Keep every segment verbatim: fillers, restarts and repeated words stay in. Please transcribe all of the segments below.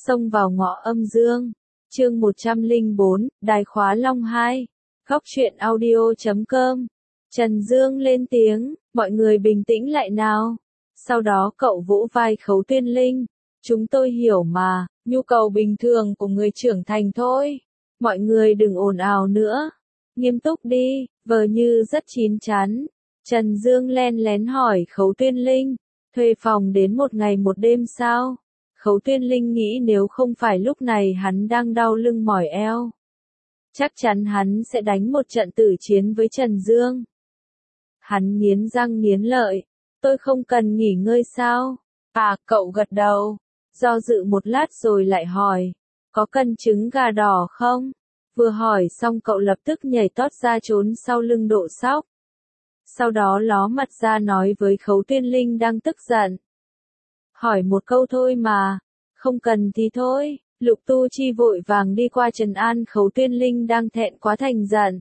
Xông vào ngõ âm dương. Chương một trăm lẻ bốn, Đài khóa Long hai. Góc truyện audio chấm com. Trần Dương lên tiếng, mọi người bình tĩnh lại nào. Sau đó cậu vỗ vai Khấu Tuyên Linh. Chúng tôi hiểu mà, nhu cầu bình thường của người trưởng thành thôi. Mọi người đừng ồn ào nữa. Nghiêm túc đi, vờ như rất chín chắn. Trần Dương len lén hỏi Khấu Tuyên Linh, thuê phòng đến một ngày một đêm sao? Khấu Tuyên Linh nghĩ nếu không phải lúc này hắn đang đau lưng mỏi eo, chắc chắn hắn sẽ đánh một trận tử chiến với Trần Dương. Hắn nghiến răng nghiến lợi, tôi không cần nghỉ ngơi sao? À, cậu gật đầu, do dự một lát rồi lại hỏi, có cần trứng gà đỏ không? Vừa hỏi xong cậu lập tức nhảy tót ra trốn sau lưng Độ Sóc. Sau đó ló mặt ra nói với Khấu Tuyên Linh đang tức giận. Hỏi một câu thôi mà, không cần thì thôi. Lục Tu Chi vội vàng đi qua trấn an Khấu Tuyên Linh đang thẹn quá thành giận.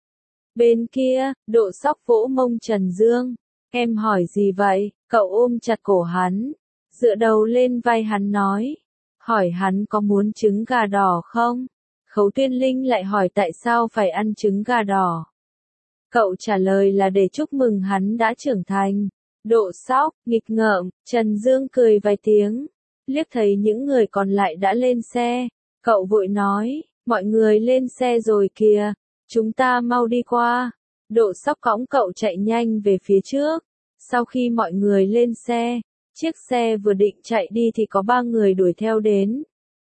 Bên kia, Độ Sóc vỗ mông Trần Dương. Em hỏi gì vậy? Cậu ôm chặt cổ hắn, dựa đầu lên vai hắn nói. Hỏi hắn có muốn trứng gà đỏ không? Khấu Tuyên Linh lại hỏi tại sao phải ăn trứng gà đỏ. Cậu trả lời là để chúc mừng hắn đã trưởng thành. Độ Sóc, nghịch ngợm, Trần Dương cười vài tiếng. Liếc thấy những người còn lại đã lên xe. Cậu vội nói, mọi người lên xe rồi kìa. Chúng ta mau đi qua. Độ Sóc cõng cậu chạy nhanh về phía trước. Sau khi mọi người lên xe, chiếc xe vừa định chạy đi thì có ba người đuổi theo đến.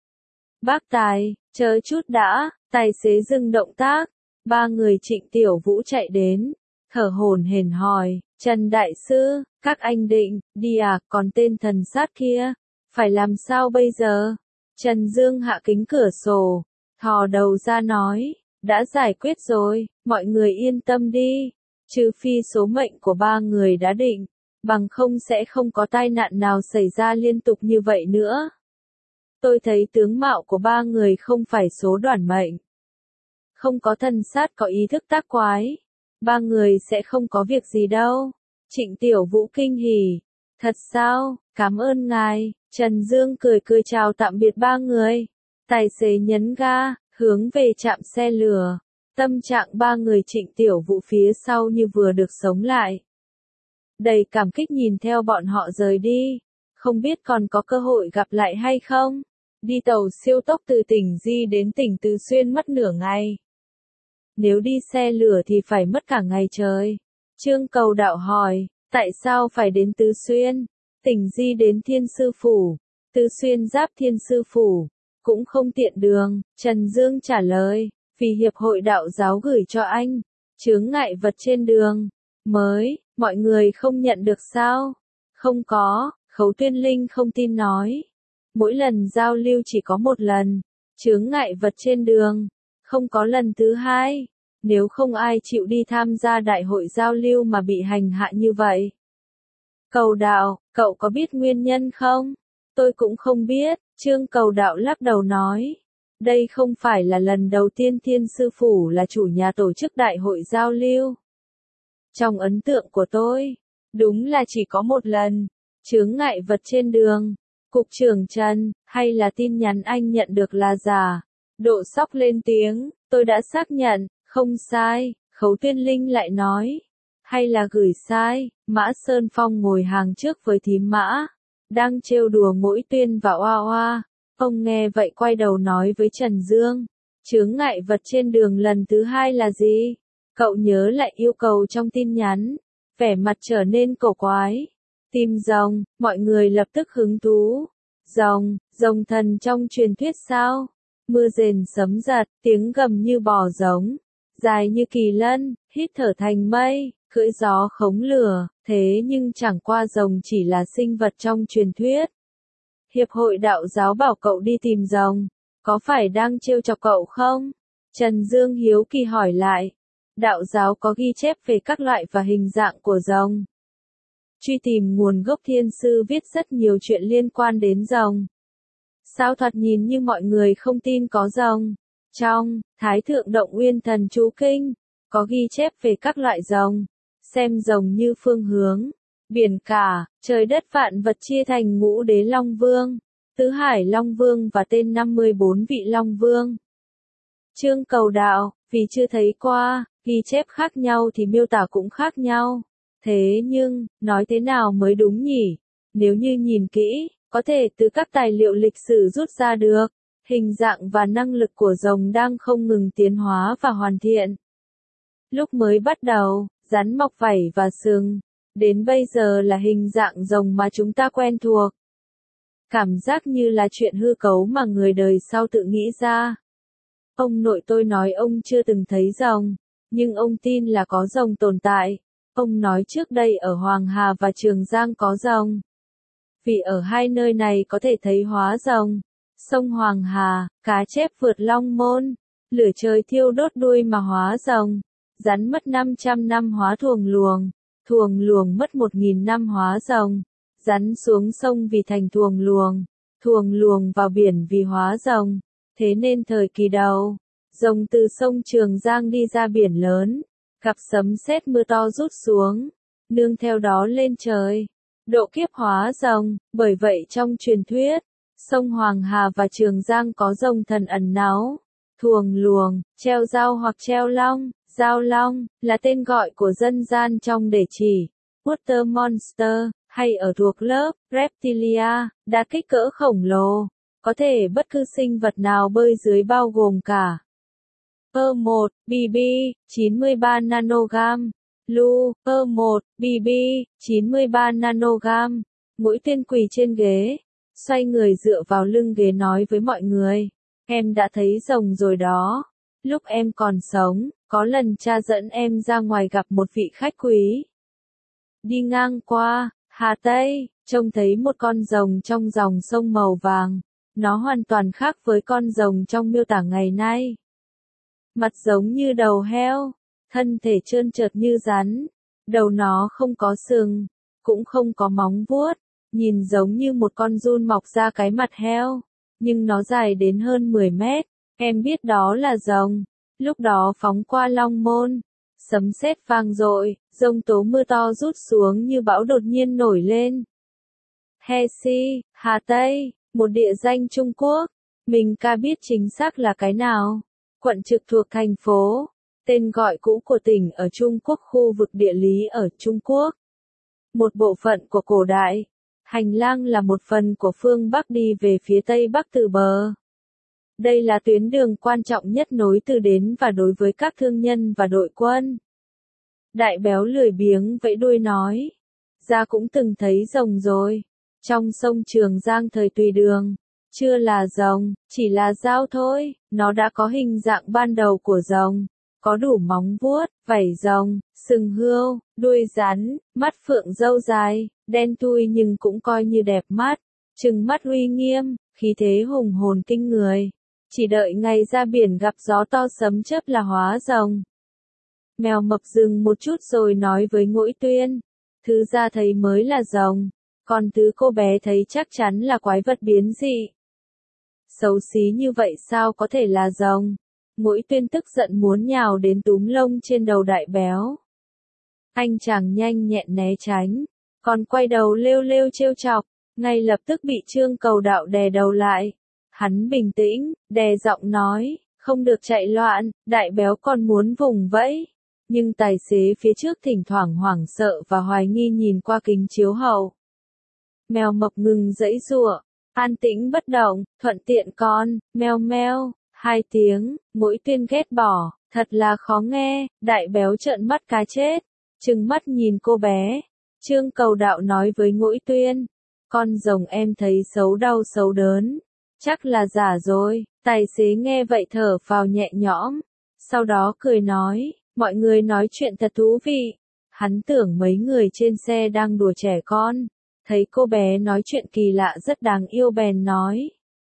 Bác Tài, chờ chút đã, tài xế dừng động tác. Ba người Trịnh Tiểu Vũ chạy đến, thở hổn hển hỏi, Trần Đại Sư, các anh định, đi à, còn tên thần sát kia, phải làm sao bây giờ? Trần Dương hạ kính cửa sổ, thò đầu ra nói, đã giải quyết rồi, mọi người yên tâm đi, trừ phi số mệnh của ba người đã định, bằng không sẽ không có tai nạn nào xảy ra liên tục như vậy nữa. Tôi thấy tướng mạo của ba người không phải số đoản mệnh. Không có thần sát có ý thức tác quái. Ba người sẽ không có việc gì đâu. Trịnh Tiểu Vũ kinh hỉ. Thật sao, cảm ơn ngài. Trần Dương cười cười chào tạm biệt ba người. Tài xế nhấn ga, hướng về trạm xe lửa. Tâm trạng ba người Trịnh Tiểu Vũ phía sau như vừa được sống lại. Đầy cảm kích nhìn theo bọn họ rời đi. Không biết còn có cơ hội gặp lại hay không? Đi tàu siêu tốc từ tỉnh Di đến tỉnh Từ Xuyên mất nửa ngày. Nếu đi xe lửa thì phải mất cả ngày trời. Trương Cầu Đạo hỏi, tại sao phải đến Tứ Xuyên? Tỉnh Di đến Thiên Sư Phủ, Tứ Xuyên giáp Thiên Sư Phủ, cũng không tiện đường. Trần Dương trả lời, vì Hiệp hội Đạo giáo gửi cho anh, chướng ngại vật trên đường. Mới, mọi người không nhận được sao? Không có, Khấu Tuyên Linh không tin nói. Mỗi lần giao lưu chỉ có một lần, chướng ngại vật trên đường. Không có lần thứ hai, nếu không ai chịu đi tham gia đại hội giao lưu mà bị hành hạ như vậy. Cầu Đạo, cậu có biết nguyên nhân không? Tôi cũng không biết, Trương Cầu Đạo lắc đầu nói. Đây không phải là lần đầu tiên Thiên Sư Phủ là chủ nhà tổ chức đại hội giao lưu. Trong ấn tượng của tôi, đúng là chỉ có một lần, chướng ngại vật trên đường. Cục trưởng Trần, hay là tin nhắn anh nhận được là giả? Độ Sóc lên tiếng, tôi đã xác nhận, không sai. Khấu Tuyên Linh lại nói, hay là gửi sai? Mã Sơn Phong ngồi hàng trước với thím Mã, đang trêu đùa Mỗi Tuyên và Oa Oa. Ông nghe vậy quay đầu nói với Trần Dương, chướng ngại vật trên đường lần thứ hai là gì? Cậu nhớ lại yêu cầu trong tin nhắn, vẻ mặt trở nên cổ quái. Tìm rồng, mọi người lập tức hứng thú. Rồng, rồng thần trong truyền thuyết sao? Mưa rền sấm giật, tiếng gầm như bò giống, dài như kỳ lân, hít thở thành mây, cưỡi gió khống lửa, thế nhưng chẳng qua rồng chỉ là sinh vật trong truyền thuyết. Hiệp hội Đạo giáo bảo cậu đi tìm rồng, có phải đang trêu chọc cậu không? Trần Dương hiếu kỳ hỏi lại. Đạo giáo có ghi chép về các loại và hình dạng của rồng. Truy tìm nguồn gốc Thiên Sư viết rất nhiều chuyện liên quan đến rồng. Sao thoạt nhìn như mọi người không tin có rồng? Trong Thái Thượng Động Uyên Thần Chú Kinh, có ghi chép về các loại rồng. Xem rồng như phương hướng, biển cả, trời đất vạn vật chia thành ngũ đế long vương. Tứ Hải Long Vương và tên năm mươi bốn vị Long Vương. Chương cầu đạo, vì chưa thấy qua, ghi chép khác nhau thì miêu tả cũng khác nhau. Thế nhưng, nói thế nào mới đúng nhỉ? Nếu như nhìn kỹ, có thể từ các tài liệu lịch sử rút ra được, hình dạng và năng lực của rồng đang không ngừng tiến hóa và hoàn thiện. Lúc mới bắt đầu, rắn mọc vảy và sừng, đến bây giờ là hình dạng rồng mà chúng ta quen thuộc. Cảm giác như là chuyện hư cấu mà người đời sau tự nghĩ ra. Ông nội tôi nói ông chưa từng thấy rồng, nhưng ông tin là có rồng tồn tại. Ông nói trước đây ở Hoàng Hà và Trường Giang có rồng. Vì ở hai nơi này có thể thấy hóa rồng. Sông Hoàng Hà, cá chép vượt Long Môn, lửa trời thiêu đốt đuôi mà hóa rồng. Rắn mất năm trăm năm hóa thuồng luồng, thuồng luồng mất một nghìn năm hóa rồng. Rắn xuống sông vì thành thuồng luồng, thuồng luồng vào biển vì hóa rồng. Thế nên thời kỳ đầu, rồng từ sông Trường Giang đi ra biển lớn, gặp sấm sét mưa to rút xuống, nương theo đó lên trời, độ kiếp hóa rồng. Bởi vậy trong truyền thuyết, sông Hoàng Hà và Trường Giang có rồng thần ẩn náu, thuồng luồng, treo dao hoặc treo long. Giao long là tên gọi của dân gian trong để chỉ Water Monster, hay ở thuộc lớp Reptilia, đạt kích cỡ khổng lồ, có thể bất cứ sinh vật nào bơi dưới bao gồm cả E một, B B, chín mươi ba nanogam, Lu, E một, B B, chín mươi ba nanogam. Mũi Tuyên quỳ trên ghế, xoay người dựa vào lưng ghế nói với mọi người, em đã thấy rồng rồi đó. Lúc em còn sống, có lần cha dẫn em ra ngoài gặp một vị khách quý. Đi ngang qua Hà Tây, trông thấy một con rồng trong dòng sông màu vàng. Nó hoàn toàn khác với con rồng trong miêu tả ngày nay. Mặt giống như đầu heo, thân thể trơn trượt như rắn, đầu nó không có sừng, cũng không có móng vuốt, nhìn giống như một con giun mọc ra cái mặt heo, nhưng nó dài đến hơn mười mét. Em biết đó là rồng. Lúc đó phóng qua Long Môn, sấm sét vang dội, giông tố mưa to rút xuống như bão đột nhiên nổi lên. He Si, Hà Tây, một địa danh Trung Quốc, mình ca biết chính xác là cái nào. Quận trực thuộc thành phố, tên gọi cũ của tỉnh ở Trung Quốc, khu vực địa lý ở Trung Quốc. Một bộ phận của cổ đại, hành lang là một phần của phương Bắc đi về phía Tây Bắc từ bờ. Đây là tuyến đường quan trọng nhất nối từ đến và đối với các thương nhân và đội quân. Đại béo lười biếng vẫy đuôi nói, ra cũng từng thấy rồng rồi. Trong sông Trường Giang thời Tùy Đường, chưa là rồng, chỉ là dao thôi, nó đã có hình dạng ban đầu của rồng, có đủ móng vuốt, vảy rồng, sừng hươu, đuôi rắn, mắt phượng râu dài, đen thui nhưng cũng coi như đẹp mắt, trừng mắt uy nghiêm, khí thế hùng hồn kinh người. Chỉ đợi ngày ra biển gặp gió to sấm chớp là hóa rồng. Mèo mập dừng một chút rồi nói với Ngũi Tuyên, thứ ra thấy mới là rồng, còn thứ cô bé thấy chắc chắn là quái vật biến dị. Xấu xí như vậy sao có thể là rồng? Ngũi Tuyên tức giận muốn nhào đến túm lông trên đầu đại béo. Anh chàng nhanh nhẹn né tránh, còn quay đầu lêu lêu trêu chọc, ngay lập tức bị Trương Cầu Đạo đè đầu lại. Hắn bình tĩnh, đè giọng nói, không được chạy loạn, đại béo còn muốn vùng vẫy. Nhưng tài xế phía trước thỉnh thoảng hoảng sợ và hoài nghi nhìn qua kính chiếu hậu. Mèo mập ngừng giãy giụa, an tĩnh bất động, thuận tiện con, meo meo, hai tiếng. Ngũi Tuyên ghét bỏ, thật là khó nghe. Đại béo trợn mắt cá chết, trừng mắt nhìn cô bé. Trương Cầu Đạo nói với Ngũi Tuyên, con rồng em thấy xấu đau xấu đớn, chắc là giả rồi. Tài xế nghe vậy thở phào nhẹ nhõm, sau đó cười nói, mọi người nói chuyện thật thú vị. Hắn tưởng mấy người trên xe đang đùa trẻ con, thấy cô bé nói chuyện kỳ lạ rất đáng yêu bèn nói,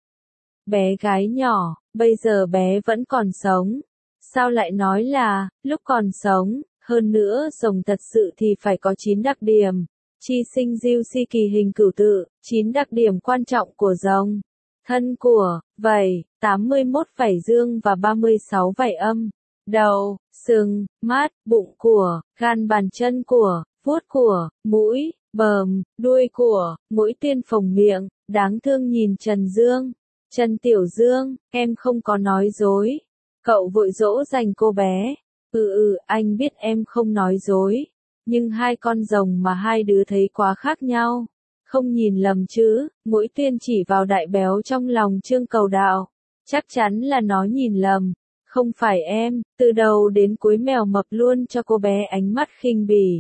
bé gái nhỏ, bây giờ bé vẫn còn sống, sao lại nói là, lúc còn sống, hơn nữa rồng thật sự thì phải có chín đặc điểm, chi sinh diêu si kỳ hình cửu tự, chín đặc điểm quan trọng của rồng, thân của, vảy, tám mươi mốt vảy dương và ba mươi sáu vảy âm, đầu, sừng, mắt, bụng của, gan bàn chân của, vuốt của, mũi, Bờm, đuôi của, Mũi Tuyên phồng miệng, đáng thương nhìn Trần Dương. Trần Tiểu Dương, em không có nói dối. Cậu vội dỗ dành cô bé. Ừ ừ, anh biết em không nói dối. Nhưng hai con rồng mà hai đứa thấy quá khác nhau. Không nhìn lầm chứ, Mũi Tuyên chỉ vào đại béo trong lòng Trương Cầu Đạo. Chắc chắn là nó nhìn lầm. Không phải em, từ đầu đến cuối mèo mập luôn cho cô bé ánh mắt khinh bỉ.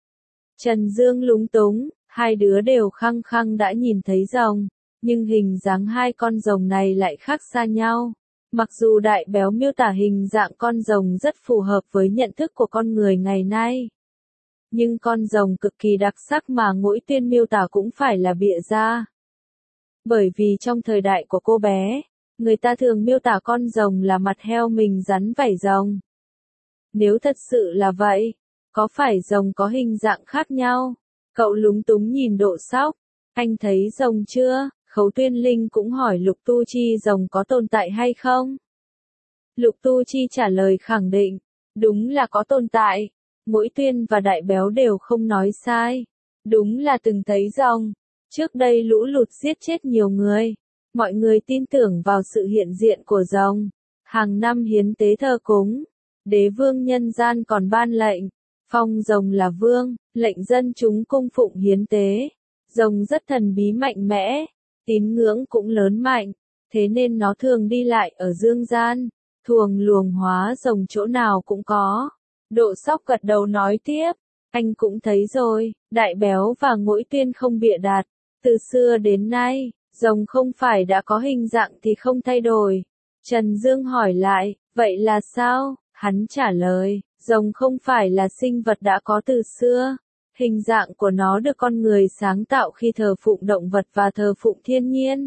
Trần Dương lúng túng, hai đứa đều khăng khăng đã nhìn thấy rồng, nhưng hình dáng hai con rồng này lại khác xa nhau. Mặc dù đại béo miêu tả hình dạng con rồng rất phù hợp với nhận thức của con người ngày nay. Nhưng con rồng cực kỳ đặc sắc mà Mũi Tuyên miêu tả cũng phải là bịa ra. Bởi vì trong thời đại của cô bé, người ta thường miêu tả con rồng là mặt heo mình rắn vảy rồng. Nếu thật sự là vậy, có phải rồng có hình dạng khác nhau? Cậu lúng túng nhìn Độ Sóc. Anh thấy rồng chưa? Khấu Tuyên Linh cũng hỏi Lục Tu Chi rồng có tồn tại hay không? Lục Tu Chi trả lời khẳng định. Đúng là có tồn tại. Mũi Tuyên và đại béo đều không nói sai. Đúng là từng thấy rồng. Trước đây lũ lụt giết chết nhiều người. Mọi người tin tưởng vào sự hiện diện của rồng. Hàng năm hiến tế thờ cúng. Đế vương nhân gian còn ban lệnh. Phong rồng là vương, lệnh dân chúng cung phụng hiến tế. Rồng rất thần bí mạnh mẽ. Tín ngưỡng cũng lớn mạnh. Thế nên nó thường đi lại ở dương gian. Thuồng luồng hóa rồng chỗ nào cũng có. Độ Sóc gật đầu nói tiếp. Anh cũng thấy rồi, đại béo và Mũi Tuyên không bịa đặt. Từ xưa đến nay, rồng không phải đã có hình dạng thì không thay đổi. Trần Dương hỏi lại, vậy là sao? Hắn trả lời, rồng không phải là sinh vật đã có từ xưa. Hình dạng của nó được con người sáng tạo khi thờ phụng động vật và thờ phụng thiên nhiên.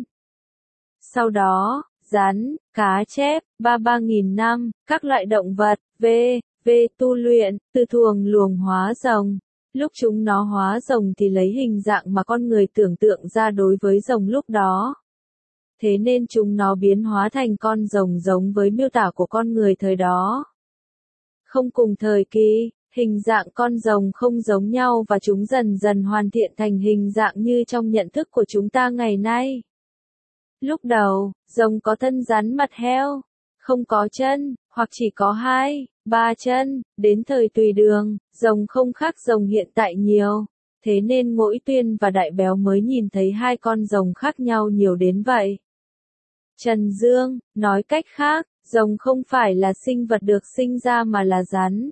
Sau đó, rắn, cá chép, ba ba nghìn năm, các loại động vật, v, v tu luyện, từ thuồng luồng hóa rồng. Lúc chúng nó hóa rồng thì lấy hình dạng mà con người tưởng tượng ra đối với rồng lúc đó. Thế nên chúng nó biến hóa thành con rồng giống với miêu tả của con người thời đó. Không cùng thời kỳ, hình dạng con rồng không giống nhau và chúng dần dần hoàn thiện thành hình dạng như trong nhận thức của chúng ta ngày nay. Lúc đầu, rồng có thân rắn mặt heo, không có chân, hoặc chỉ có hai, ba chân, đến thời Tùy Đường, rồng không khác rồng hiện tại nhiều. Thế nên Mũi Tuyên và đại béo mới nhìn thấy hai con rồng khác nhau nhiều đến vậy. Trần Dương, nói cách khác, rồng không phải là sinh vật được sinh ra mà là rắn,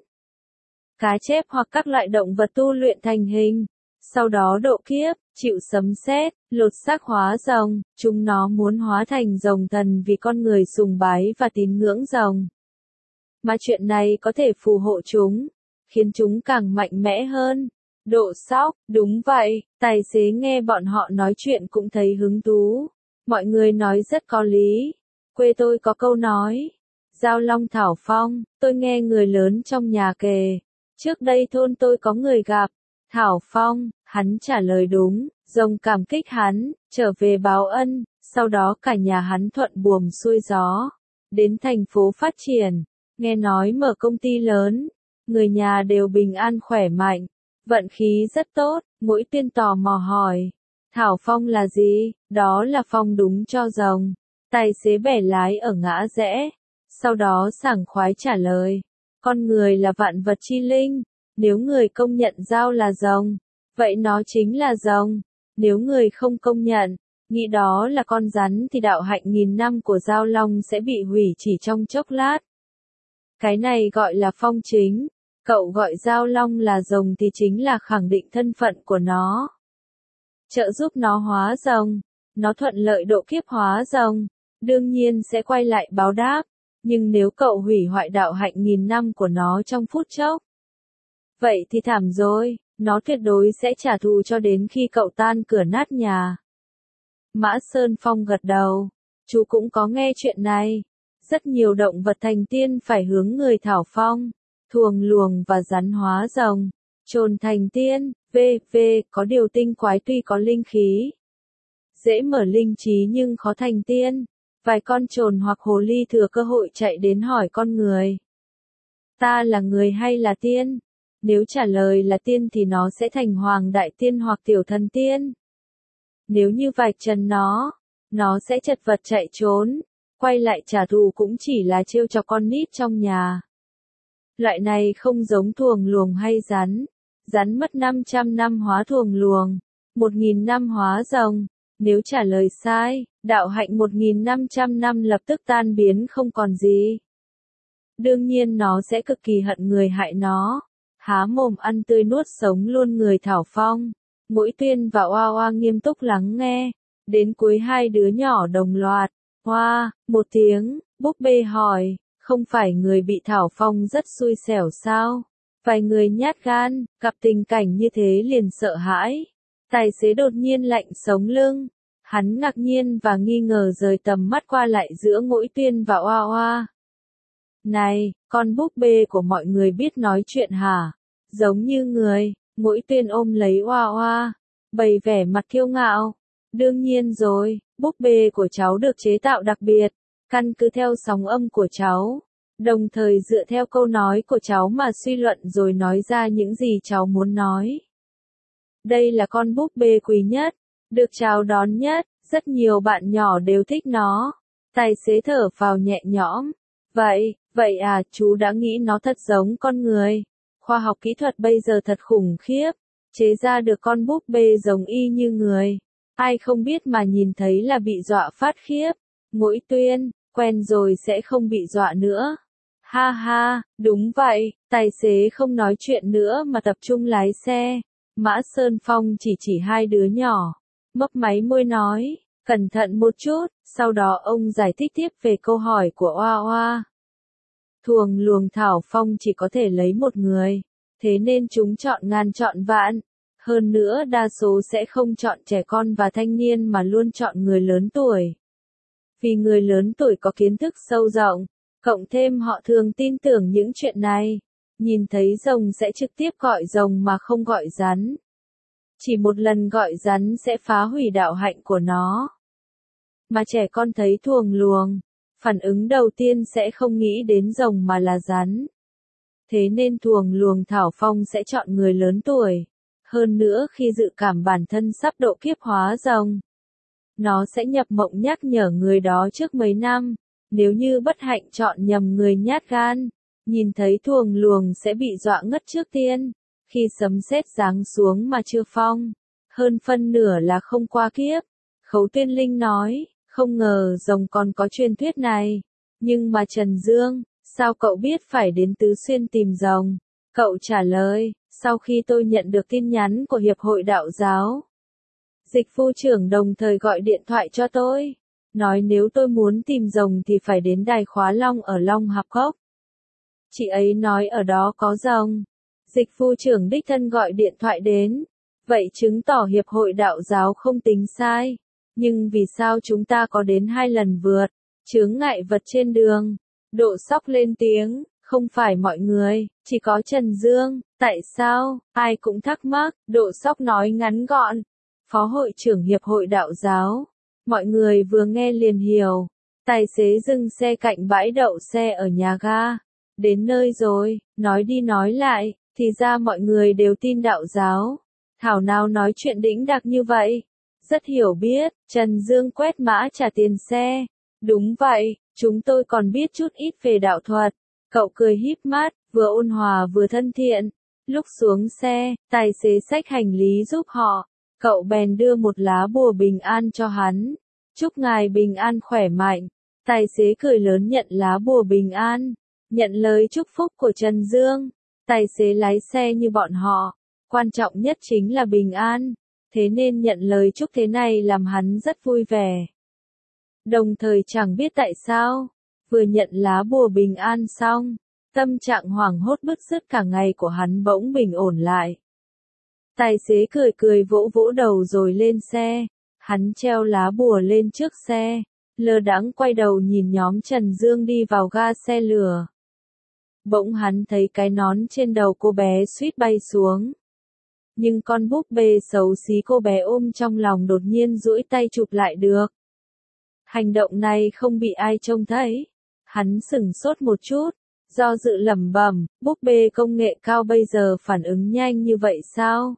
cá chép hoặc các loại động vật tu luyện thành hình. Sau đó độ kiếp, chịu sấm sét, lột xác hóa rồng, chúng nó muốn hóa thành rồng thần vì con người sùng bái và tín ngưỡng rồng. Mà chuyện này có thể phù hộ chúng, khiến chúng càng mạnh mẽ hơn. Độ Sóc, đúng vậy, tài xế nghe bọn họ nói chuyện cũng thấy hứng thú. Mọi người nói rất có lý. Quê tôi có câu nói, Giao Long Thảo Phong, tôi nghe người lớn trong nhà kể. Trước đây thôn tôi có người gặp Thảo Phong, hắn trả lời đúng, rồng cảm kích hắn, trở về báo ân, sau đó cả nhà hắn thuận buồm xuôi gió, đến thành phố phát triển, nghe nói mở công ty lớn, người nhà đều bình an khỏe mạnh, vận khí rất tốt. Mũi Tuyên tò mò hỏi, Thảo Phong là gì? Đó là phong đúng cho rồng. Tài xế bẻ lái ở ngã rẽ, sau đó sảng khoái trả lời, con người là vạn vật chi linh. Nếu người công nhận dao là rồng, vậy nó chính là rồng. Nếu người không công nhận, nghĩ đó là con rắn thì đạo hạnh nghìn năm của Giao Long sẽ bị hủy chỉ trong chốc lát. Cái này gọi là phong chính. Cậu gọi Giao Long là rồng thì chính là khẳng định thân phận của nó. Trợ giúp nó hóa rồng. Nó thuận lợi độ kiếp hóa rồng, đương nhiên sẽ quay lại báo đáp. Nhưng nếu cậu hủy hoại đạo hạnh nghìn năm của nó trong phút chốc, vậy thì thảm rồi, nó tuyệt đối sẽ trả thù cho đến khi cậu tan cửa nát nhà. Mã Sơn Phong gật đầu. Chú cũng có nghe chuyện này. Rất nhiều động vật thành tiên phải hướng người Thảo Phong, thuồng luồng và rắn hóa rồng, trồn thành tiên, vv có điều tinh quái tuy có linh khí, dễ mở linh trí nhưng khó thành tiên. Vài con trồn hoặc hồ ly thừa cơ hội chạy đến hỏi con người, ta là người hay là tiên? Nếu trả lời là tiên thì nó sẽ thành hoàng đại tiên hoặc tiểu thần tiên. Nếu như vạch trần nó, nó sẽ chật vật chạy trốn, quay lại trả thù cũng chỉ là trêu cho con nít trong nhà. Loại này không giống thuồng luồng hay rắn. Rắn mất năm trăm năm hóa thuồng luồng, một nghìn năm hóa rồng. Nếu trả lời sai, đạo hạnh một nghìn năm trăm năm lập tức tan biến không còn gì. Đương nhiên nó sẽ cực kỳ hận người hại nó, há mồm ăn tươi nuốt sống luôn người Thảo Phong. Mũi Tuyên và Oa Oa nghiêm túc lắng nghe, đến cuối hai đứa nhỏ đồng loạt, hoa, một tiếng, búp bê hỏi, không phải người bị Thảo Phong rất xui xẻo sao? Vài người nhát gan, gặp tình cảnh như thế liền sợ hãi. Tài xế đột nhiên lạnh sống lưng, hắn ngạc nhiên và nghi ngờ rời tầm mắt qua lại giữa Mũi Tuyên và Oa Oa. Này, con búp bê của mọi người biết nói chuyện hả? Giống như người. Mũi Tuyên ôm lấy Oa Oa, bày vẻ mặt kiêu ngạo. Đương nhiên rồi, búp bê của cháu được chế tạo đặc biệt, căn cứ theo sóng âm của cháu, đồng thời dựa theo câu nói của cháu mà suy luận rồi nói ra những gì cháu muốn nói. Đây là con búp bê quý nhất, được chào đón nhất, rất nhiều bạn nhỏ đều thích nó. Tài xế thở phào nhẹ nhõm. Vậy, vậy à, chú đã nghĩ nó thật giống con người. Khoa học kỹ thuật bây giờ thật khủng khiếp, chế ra được con búp bê giống y như người. Ai không biết mà nhìn thấy là bị dọa phát khiếp. Mũi Tuyên, quen rồi sẽ không bị dọa nữa. Ha ha, đúng vậy, tài xế không nói chuyện nữa mà tập trung lái xe. Mã Sơn Phong chỉ chỉ hai đứa nhỏ, mấp máy môi nói, cẩn thận một chút, sau đó ông giải thích tiếp về câu hỏi của Oa Oa. Thuồng luồng Thảo Phong chỉ có thể lấy một người, thế nên chúng chọn ngàn chọn vạn. Hơn nữa đa số sẽ không chọn trẻ con và thanh niên mà luôn chọn người lớn tuổi. Vì người lớn tuổi có kiến thức sâu rộng, cộng thêm họ thường tin tưởng những chuyện này. Nhìn thấy rồng sẽ trực tiếp gọi rồng mà không gọi rắn. Chỉ một lần gọi rắn sẽ phá hủy đạo hạnh của nó. Mà trẻ con thấy thuồng luồng, phản ứng đầu tiên sẽ không nghĩ đến rồng mà là rắn. Thế nên thuồng luồng Thảo Phong sẽ chọn người lớn tuổi. Hơn nữa khi dự cảm bản thân sắp độ kiếp hóa rồng, nó sẽ nhập mộng nhắc nhở người đó trước mấy năm. Nếu như bất hạnh chọn nhầm người nhát gan, nhìn thấy thuồng luồng sẽ bị dọa ngất trước tiên. Khi sấm sét giáng xuống mà chưa phong, hơn phân nửa là không qua kiếp. Khấu Tuyên Linh nói, không ngờ rồng còn có truyền thuyết này. Nhưng mà Trần Dương, sao cậu biết phải đến Tứ Xuyên tìm rồng? Cậu trả lời, sau khi tôi nhận được tin nhắn của Hiệp hội Đạo giáo, dịch vụ trưởng đồng thời gọi điện thoại cho tôi, nói nếu tôi muốn tìm rồng thì phải đến đài Khóa Long ở Long Hạp Cốc. Chị ấy nói ở đó có rồng. Dịch vụ trưởng đích thân gọi điện thoại đến. Vậy chứng tỏ Hiệp hội Đạo giáo không tính sai. Nhưng vì sao chúng ta có đến hai lần vượt chướng ngại vật trên đường? Độ Sóc lên tiếng, không phải mọi người, chỉ có Trần Dương. Tại sao? Ai cũng thắc mắc. Độ Sóc nói ngắn gọn. Phó hội trưởng Hiệp hội Đạo giáo. Mọi người vừa nghe liền hiểu. Tài xế dừng xe cạnh bãi đậu xe ở nhà ga. Đến nơi rồi, nói đi nói lại, thì ra mọi người đều tin đạo giáo. Thảo nào nói chuyện đĩnh đạc như vậy. Rất hiểu biết, Trần Dương quét mã trả tiền xe. Đúng vậy, chúng tôi còn biết chút ít về đạo thuật. Cậu cười híp mắt, vừa ôn hòa vừa thân thiện. Lúc xuống xe, tài xế xách hành lý giúp họ. Cậu bèn đưa một lá bùa bình an cho hắn. Chúc ngài bình an khỏe mạnh. Tài xế cười lớn nhận lá bùa bình an. Nhận lời chúc phúc của Trần Dương. Tài xế lái xe như bọn họ. Quan trọng nhất chính là bình an. Thế nên nhận lời chúc thế này làm hắn rất vui vẻ. Đồng thời chẳng biết tại sao, vừa nhận lá bùa bình an xong, tâm trạng hoảng hốt bứt rứt cả ngày của hắn bỗng bình ổn lại. Tài xế cười cười vỗ vỗ đầu rồi lên xe. Hắn treo lá bùa lên trước xe, lơ đãng quay đầu nhìn nhóm Trần Dương đi vào ga xe lửa. Bỗng hắn thấy cái nón trên đầu cô bé suýt bay xuống. Nhưng con búp bê xấu xí cô bé ôm trong lòng đột nhiên duỗi tay chụp lại được. Hành động này không bị ai trông thấy. Hắn sửng sốt một chút, Do dự lẩm bẩm, búp bê công nghệ cao bây giờ phản ứng nhanh như vậy sao?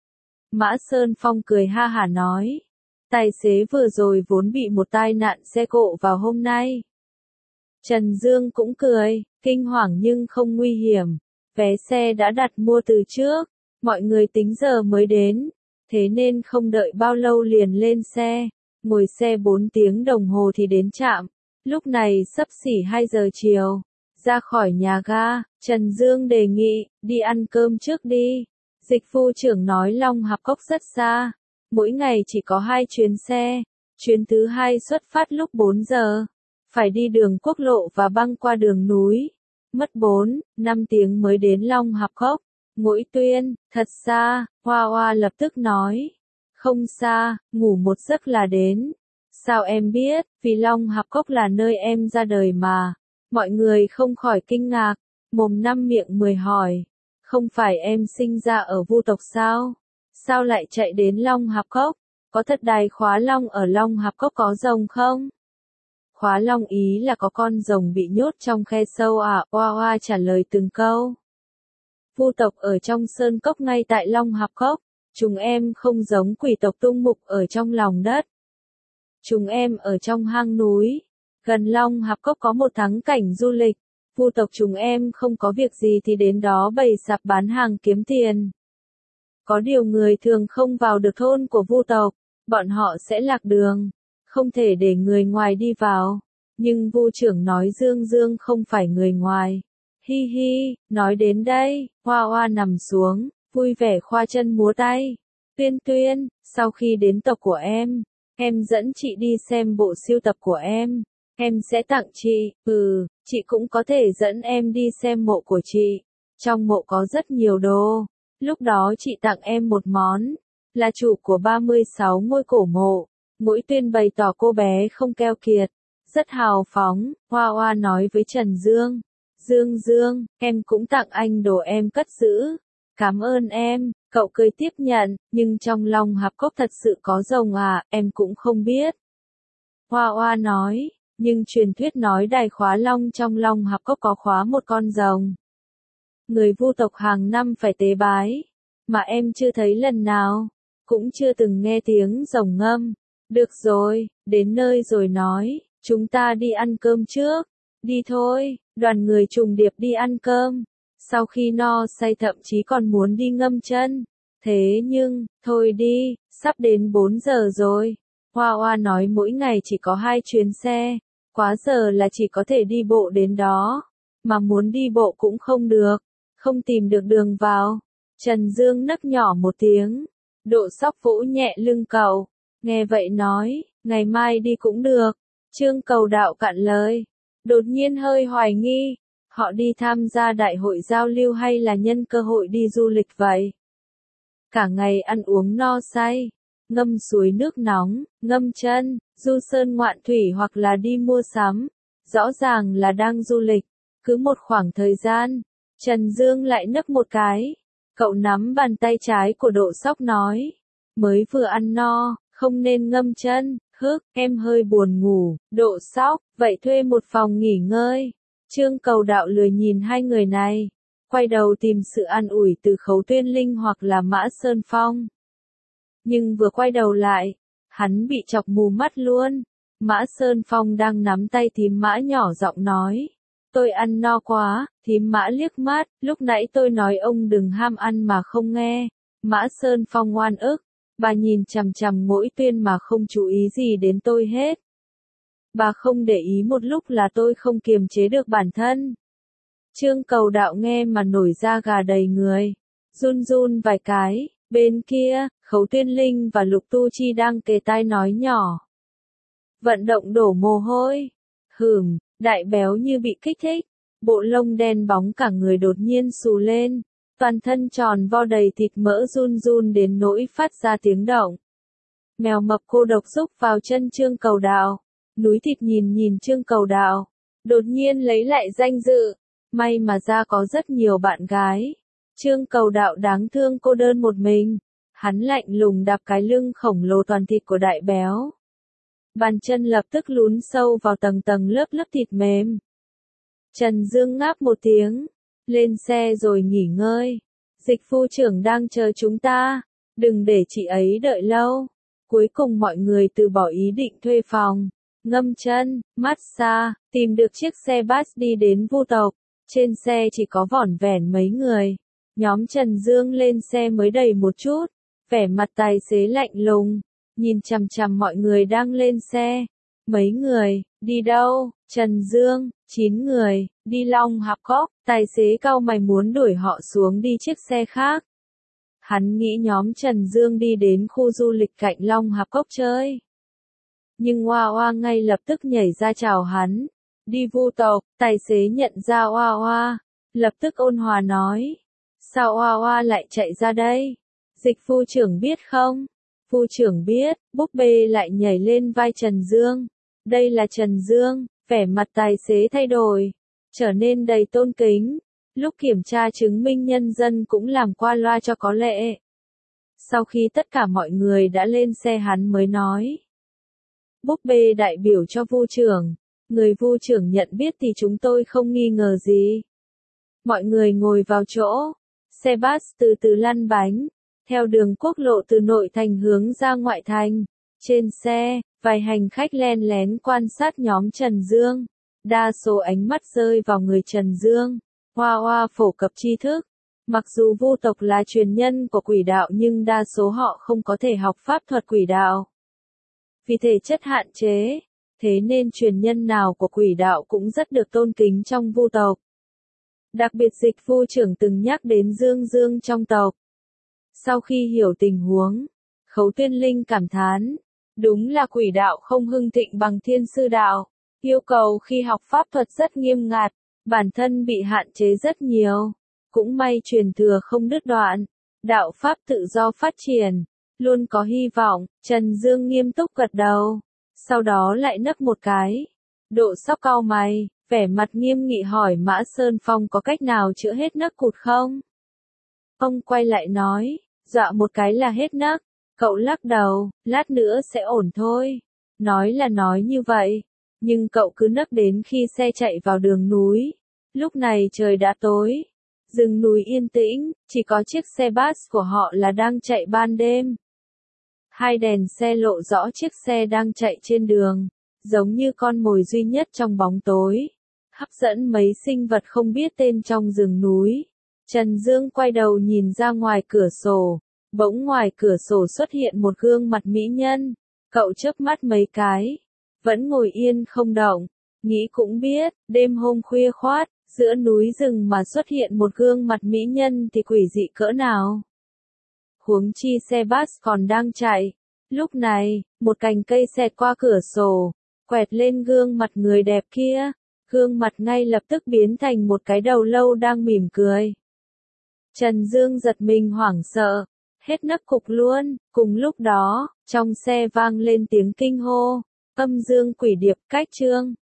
Mã Sơn Phong cười ha hả nói. Tài xế vừa rồi vốn bị một tai nạn xe cộ vào hôm nay. Trần Dương cũng cười, kinh hoàng nhưng không nguy hiểm. Vé xe đã đặt mua từ trước, mọi người tính giờ mới đến, thế nên không đợi bao lâu liền lên xe. Ngồi xe bốn tiếng đồng hồ thì đến trạm. Lúc này xấp xỉ hai giờ chiều. Ra khỏi nhà ga, Trần Dương đề nghị, đi ăn cơm trước đi. Dịch vụ trưởng nói Long Hạp Cốc rất xa. Mỗi ngày chỉ có hai chuyến xe. Chuyến thứ hai xuất phát lúc bốn giờ. Phải đi đường quốc lộ và băng qua đường núi. Mất bốn, năm tiếng mới đến Long Hạp Cốc. Ngũi Tuyên, thật xa, Hoa Hoa lập tức nói. Không xa, ngủ một giấc là đến. Sao em biết, vì Long Hạp Cốc là nơi em ra đời mà. Mọi người không khỏi kinh ngạc, mồm năm miệng mười hỏi. Không phải em sinh ra ở Vu tộc sao? Sao lại chạy đến Long Hạp Cốc? Có thật đài Khóa Long ở Long Hạp Cốc có rồng không? Khóa Long ý là có con rồng bị nhốt trong khe sâu à? Hoa Hoa trả lời từng câu. Vu tộc ở trong sơn cốc ngay tại Long Hạp Cốc. Chúng em không giống quỷ tộc tung mục ở trong lòng đất. Chúng em ở trong hang núi. Gần Long Hạp Cốc có một thắng cảnh du lịch. Vu tộc chúng em không có việc gì thì đến đó bày sạp bán hàng kiếm tiền. Có điều người thường không vào được thôn của Vu tộc, bọn họ sẽ lạc đường, không thể để người ngoài đi vào. Nhưng Vu trưởng nói Dương Dương không phải người ngoài. Hi hi, nói đến đây, Hoa Hoa nằm xuống, vui vẻ khoa chân múa tay. Tuyên Tuyên, sau khi đến tộc của em, em dẫn chị đi xem bộ sưu tập của em. Em sẽ tặng chị, ừ, chị cũng có thể dẫn em đi xem mộ của chị. Trong mộ có rất nhiều đồ. Lúc đó chị tặng em một món, là chủ của ba mươi sáu ngôi cổ mộ. Ngũi Tuyên bày tỏ cô bé không keo kiệt, rất hào phóng. Hoa Hoa nói với Trần Dương. Dương Dương, em cũng tặng anh đồ em cất giữ. Cảm ơn em, cậu cười tiếp nhận, nhưng trong Long Hạp Cốc thật sự có rồng à, em cũng không biết. Hoa Hoa nói. Nhưng truyền thuyết nói đài Khóa Long trong Long Hạp Cốc có khóa một con rồng. Người Vu tộc hàng năm phải tế bái, mà em chưa thấy lần nào, cũng chưa từng nghe tiếng rồng ngâm. Được rồi, đến nơi rồi nói, chúng ta đi ăn cơm trước. Đi thôi, đoàn người trùng điệp đi ăn cơm. Sau khi no say thậm chí còn muốn đi ngâm chân. Thế nhưng, thôi đi, sắp đến bốn giờ rồi. Hoa Hoa nói mỗi ngày chỉ có hai chuyến xe. Quá giờ là chỉ có thể đi bộ đến đó, mà muốn đi bộ cũng không được, không tìm được đường vào. Trần Dương nấc nhỏ một tiếng, Độ Sóc vỗ nhẹ lưng cậu, nghe vậy nói, ngày mai đi cũng được. Trương Cầu Đạo cạn lời, đột nhiên hơi hoài nghi, họ đi tham gia đại hội giao lưu hay là nhân cơ hội đi du lịch vậy? Cả ngày ăn uống no say, ngâm suối nước nóng, ngâm chân, du sơn ngoạn thủy hoặc là đi mua sắm. Rõ ràng là đang du lịch. Cứ một khoảng thời gian, Trần Dương lại nấc một cái. Cậu nắm bàn tay trái của Độ Sóc nói. Mới vừa ăn no, không nên ngâm chân. Hức, em hơi buồn ngủ. Độ Sóc, vậy thuê một phòng nghỉ ngơi. Trương Cầu Đạo lười nhìn hai người này. Quay đầu tìm sự an ủi từ Khấu Tuyên Linh hoặc là Mã Sơn Phong. Nhưng vừa quay đầu lại, hắn bị chọc mù mắt luôn. Mã Sơn Phong đang nắm tay thím Mã nhỏ giọng nói. Tôi ăn no quá, thím Mã liếc mắt, lúc nãy tôi nói ông đừng ham ăn mà không nghe. Mã Sơn Phong oan ức, bà nhìn chằm chằm Ngũi Tuyên mà không chú ý gì đến tôi hết. Bà không để ý một lúc là tôi không kiềm chế được bản thân. Trương Cầu Đạo nghe mà nổi da gà đầy người, run run vài cái. Bên kia, Khấu Tuyên Linh và Lục Tu Chi đang kề tai nói nhỏ. Vận động đổ mồ hôi. Hửm, đại béo như bị kích thích. Bộ lông đen bóng cả người đột nhiên xù lên. Toàn thân tròn vo đầy thịt mỡ run run đến nỗi phát ra tiếng động. Mèo mập cô độc rúc vào chân Trương Cầu Đạo. Núi thịt nhìn nhìn Trương Cầu Đạo. Đột nhiên lấy lại danh dự. May mà ra có rất nhiều bạn gái. Trương Cầu Đạo đáng thương cô đơn một mình. Hắn lạnh lùng đạp cái lưng khổng lồ toàn thịt của đại béo. Bàn chân lập tức lún sâu vào tầng tầng lớp lớp thịt mềm. Trần Dương ngáp một tiếng, lên xe rồi nghỉ ngơi. Dịch phu trưởng đang chờ chúng ta, đừng để chị ấy đợi lâu. Cuối cùng mọi người từ bỏ ý định thuê phòng, ngâm chân, massage, tìm được chiếc xe bus đi đến Vu Tộc. Trên xe chỉ có vỏn vẹn mấy người. Nhóm Trần Dương lên xe mới đầy một chút, vẻ mặt tài xế lạnh lùng, nhìn chằm chằm mọi người đang lên xe. Mấy người, đi đâu? Trần Dương, chín người, đi Long Hạp Cốc. Tài xế cau mày muốn đuổi họ xuống đi chiếc xe khác. Hắn nghĩ nhóm Trần Dương đi đến khu du lịch cạnh Long Hạp Cốc chơi. Nhưng Hoa Hoa ngay lập tức nhảy ra chào hắn. Đi Vu Tộc, tài xế nhận ra Hoa Hoa, lập tức ôn hòa nói. Sao Hoa Hoa lại chạy ra đây? Dịch phu trưởng biết không? Phu trưởng biết, búp bê lại nhảy lên vai Trần Dương. Đây là Trần Dương, vẻ mặt tài xế thay đổi, trở nên đầy tôn kính. Lúc kiểm tra chứng minh nhân dân cũng làm qua loa cho có lệ. Sau khi tất cả mọi người đã lên xe hắn mới nói. Búp bê đại biểu cho Vu trưởng. Người Vu trưởng nhận biết thì chúng tôi không nghi ngờ gì. Mọi người ngồi vào chỗ. Xe bus từ từ lăn bánh. Theo đường quốc lộ từ nội thành hướng ra ngoại thành. Trên xe, vài hành khách len lén quan sát nhóm Trần Dương. Đa số ánh mắt rơi vào người Trần Dương. Hoa Hoa phổ cập tri thức. Mặc dù Vu tộc là truyền nhân của quỷ đạo nhưng đa số họ không có thể học pháp thuật quỷ đạo. Vì thể chất hạn chế, thế nên truyền nhân nào của quỷ đạo cũng rất được tôn kính trong Vu tộc. Đặc biệt dịch phu trưởng từng nhắc đến Dương Dương trong tộc. Sau khi hiểu tình huống, Khấu Tuyên Linh cảm thán, đúng là quỷ đạo không hưng thịnh bằng thiên sư đạo, yêu cầu khi học pháp thuật rất nghiêm ngặt, bản thân bị hạn chế rất nhiều, cũng may truyền thừa không đứt đoạn, đạo pháp tự do phát triển, luôn có hy vọng. Trần Dương nghiêm túc gật đầu, sau đó lại nấc một cái, Độ Sóc cau mày, vẻ mặt nghiêm nghị hỏi Mã Sơn Phong có cách nào chữa hết nấc cụt không? Ông quay lại nói, dọa một cái là hết nấc. Cậu lắc đầu, lát nữa sẽ ổn thôi. Nói là nói như vậy, nhưng cậu cứ nấc đến khi xe chạy vào đường núi. Lúc này trời đã tối, rừng núi yên tĩnh, chỉ có chiếc xe bus của họ là đang chạy ban đêm. Hai đèn xe lộ rõ chiếc xe đang chạy trên đường, giống như con mồi duy nhất trong bóng tối, hấp dẫn mấy sinh vật không biết tên trong rừng núi. Trần Dương quay đầu nhìn ra ngoài cửa sổ. Bỗng ngoài cửa sổ xuất hiện một gương mặt mỹ nhân, cậu chớp mắt mấy cái, vẫn ngồi yên không động, nghĩ cũng biết, đêm hôm khuya khoát, giữa núi rừng mà xuất hiện một gương mặt mỹ nhân thì quỷ dị cỡ nào. Huống chi xe bus còn đang chạy, lúc này, một cành cây xẹt qua cửa sổ, quẹt lên gương mặt người đẹp kia, gương mặt ngay lập tức biến thành một cái đầu lâu đang mỉm cười. Trần Dương giật mình hoảng sợ. Hết nấc cục luôn, cùng lúc đó, trong xe vang lên tiếng kinh hô, âm dương quỷ điệp cách chương.